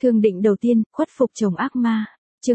Thương định đầu tiên, khuất phục chồng ác ma. Chương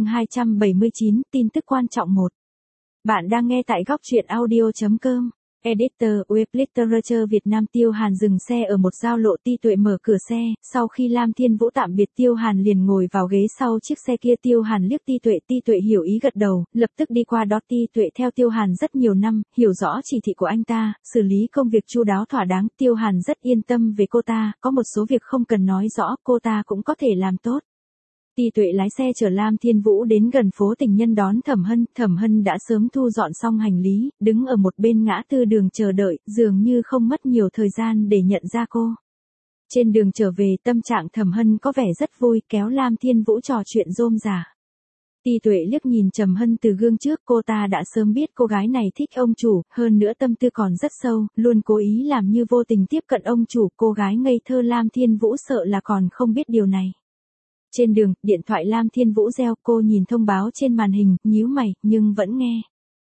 279, tin tức quan trọng 1. Bạn đang nghe tại góc truyện audio.com. Editor, Web Literature Việt Nam. Tiêu Hàn dừng xe ở một giao lộ. Ti Tuệ mở cửa xe, sau khi Lam Thiên Vũ tạm biệt Tiêu Hàn liền ngồi vào ghế sau chiếc xe kia. Tiêu Hàn liếc Ti Tuệ hiểu ý gật đầu, lập tức đi qua đó. Ti Tuệ theo Tiêu Hàn rất nhiều năm, hiểu rõ chỉ thị của anh ta, xử lý công việc chu đáo thỏa đáng. Tiêu Hàn rất yên tâm về cô ta, có một số việc không cần nói rõ, cô ta cũng có thể làm tốt. Ti Tuệ lái xe chở Lam Thiên Vũ đến gần phố Tình Nhân đón Thẩm Hân đã sớm thu dọn xong hành lý, đứng ở một bên ngã tư đường chờ đợi, dường như không mất nhiều thời gian để nhận ra cô. Trên đường trở về, tâm trạng Thẩm Hân có vẻ rất vui, kéo Lam Thiên Vũ trò chuyện rôm rả. Ti Tuệ liếc nhìn Trầm Hân từ gương trước, cô ta đã sớm biết cô gái này thích ông chủ, hơn nữa tâm tư còn rất sâu, luôn cố ý làm như vô tình tiếp cận ông chủ. Cô gái ngây thơ Lam Thiên Vũ sợ là còn không biết điều này. Trên đường, điện thoại Lam Thiên Vũ reo, cô nhìn thông báo trên màn hình, nhíu mày, nhưng vẫn nghe.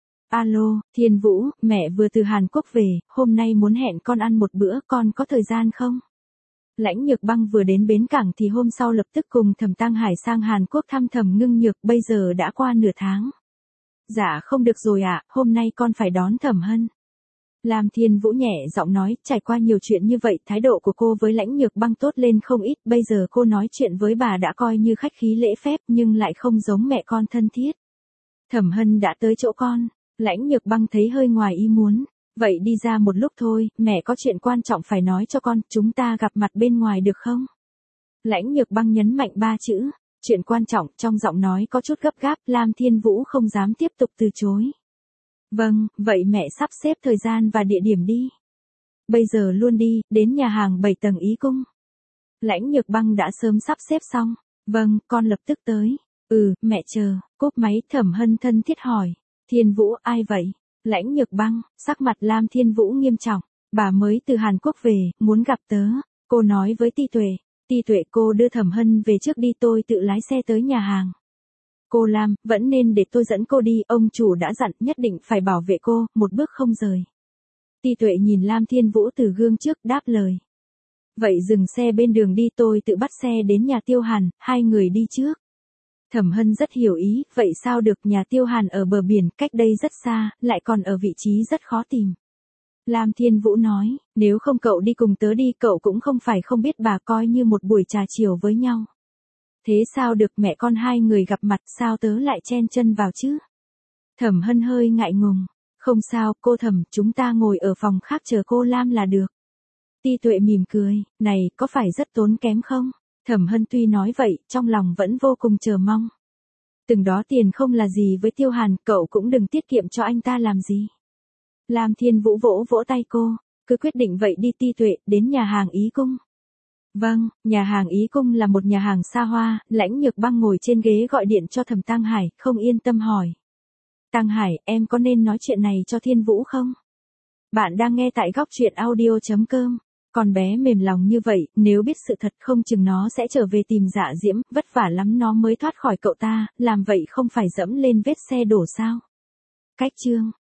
Alo, Thiên Vũ, mẹ vừa từ Hàn Quốc về, hôm nay muốn hẹn con ăn một bữa, con có thời gian không? Lãnh Nhược Băng vừa đến bến cảng thì hôm sau lập tức cùng Thẩm Tăng Hải sang Hàn Quốc thăm Thẩm Ngưng Nhược, bây giờ đã qua nửa tháng. Dạ không được rồi ạ, hôm nay con phải đón Thẩm Hân. Lam Thiên Vũ nhẹ giọng nói, trải qua nhiều chuyện như vậy, thái độ của cô với Lãnh Nhược Băng tốt lên không ít, bây giờ cô nói chuyện với bà đã coi như khách khí lễ phép, nhưng lại không giống mẹ con thân thiết. Thẩm Hân đã tới chỗ con. Lãnh Nhược Băng thấy hơi ngoài ý muốn. Vậy đi ra một lúc thôi, mẹ có chuyện quan trọng phải nói cho con, chúng ta gặp mặt bên ngoài được không? Lãnh Nhược Băng nhấn mạnh 3 chữ, chuyện quan trọng, trong giọng nói có chút gấp gáp. Lam Thiên Vũ không dám tiếp tục từ chối. Vâng, vậy mẹ sắp xếp thời gian và địa điểm đi. Bây giờ luôn đi, đến nhà hàng 7 tầng Ý Cung. Lãnh Nhược Băng đã sớm sắp xếp xong. Vâng, con lập tức tới. Mẹ chờ. Cúp máy. Thẩm Hân thân thiết hỏi. Thiên Vũ, ai vậy? Lãnh Nhược Băng, sắc mặt Lam Thiên Vũ nghiêm trọng. Bà mới từ Hàn Quốc về, muốn gặp tớ. Cô nói với Ti Tuệ. Ti Tuệ, cô đưa Thẩm Hân về trước đi, tôi tự lái xe tới nhà hàng. Cô Lam, vẫn nên để tôi dẫn cô đi, ông chủ đã dặn nhất định phải bảo vệ cô, một bước không rời. Ti Tuệ nhìn Lam Thiên Vũ từ gương trước, đáp lời. Vậy dừng xe bên đường đi, tôi tự bắt xe đến nhà Tiêu Hàn, hai người đi trước. Thẩm Hân rất hiểu ý, vậy sao được, nhà Tiêu Hàn ở bờ biển, cách đây rất xa, lại còn ở vị trí rất khó tìm. Lam Thiên Vũ nói, nếu không cậu đi cùng tớ đi, cậu cũng không phải không biết bà, coi như một buổi trà chiều với nhau. Thế sao được, mẹ con hai người gặp mặt, sao tớ lại chen chân vào chứ? Thẩm Hân hơi ngại ngùng. Không sao, cô Thẩm, chúng ta ngồi ở phòng khác chờ cô Lam là được. Ti Tuệ mỉm cười, này, có phải rất tốn kém không? Thẩm Hân tuy nói vậy, trong lòng vẫn vô cùng chờ mong. Từng đó tiền không là gì với Tiêu Hàn, cậu cũng đừng tiết kiệm cho anh ta làm gì. Lam Thiên Vũ vỗ vỗ tay cô, cứ quyết định vậy đi. Ti Tuệ, đến nhà hàng Ý Cung. Vâng, nhà hàng Ý Cung là một nhà hàng xa hoa. Lãnh Nhược Băng ngồi trên ghế gọi điện cho Thẩm Tăng Hải, không yên tâm hỏi. Tăng Hải, em có nên nói chuyện này cho Thiên Vũ không? Bạn đang nghe tại góc truyện audio.com. Con bé mềm lòng như vậy, nếu biết sự thật không chừng nó sẽ trở về tìm Dạ Diễm, vất vả lắm nó mới thoát khỏi cậu ta, làm vậy không phải dẫm lên vết xe đổ sao? Cách chương.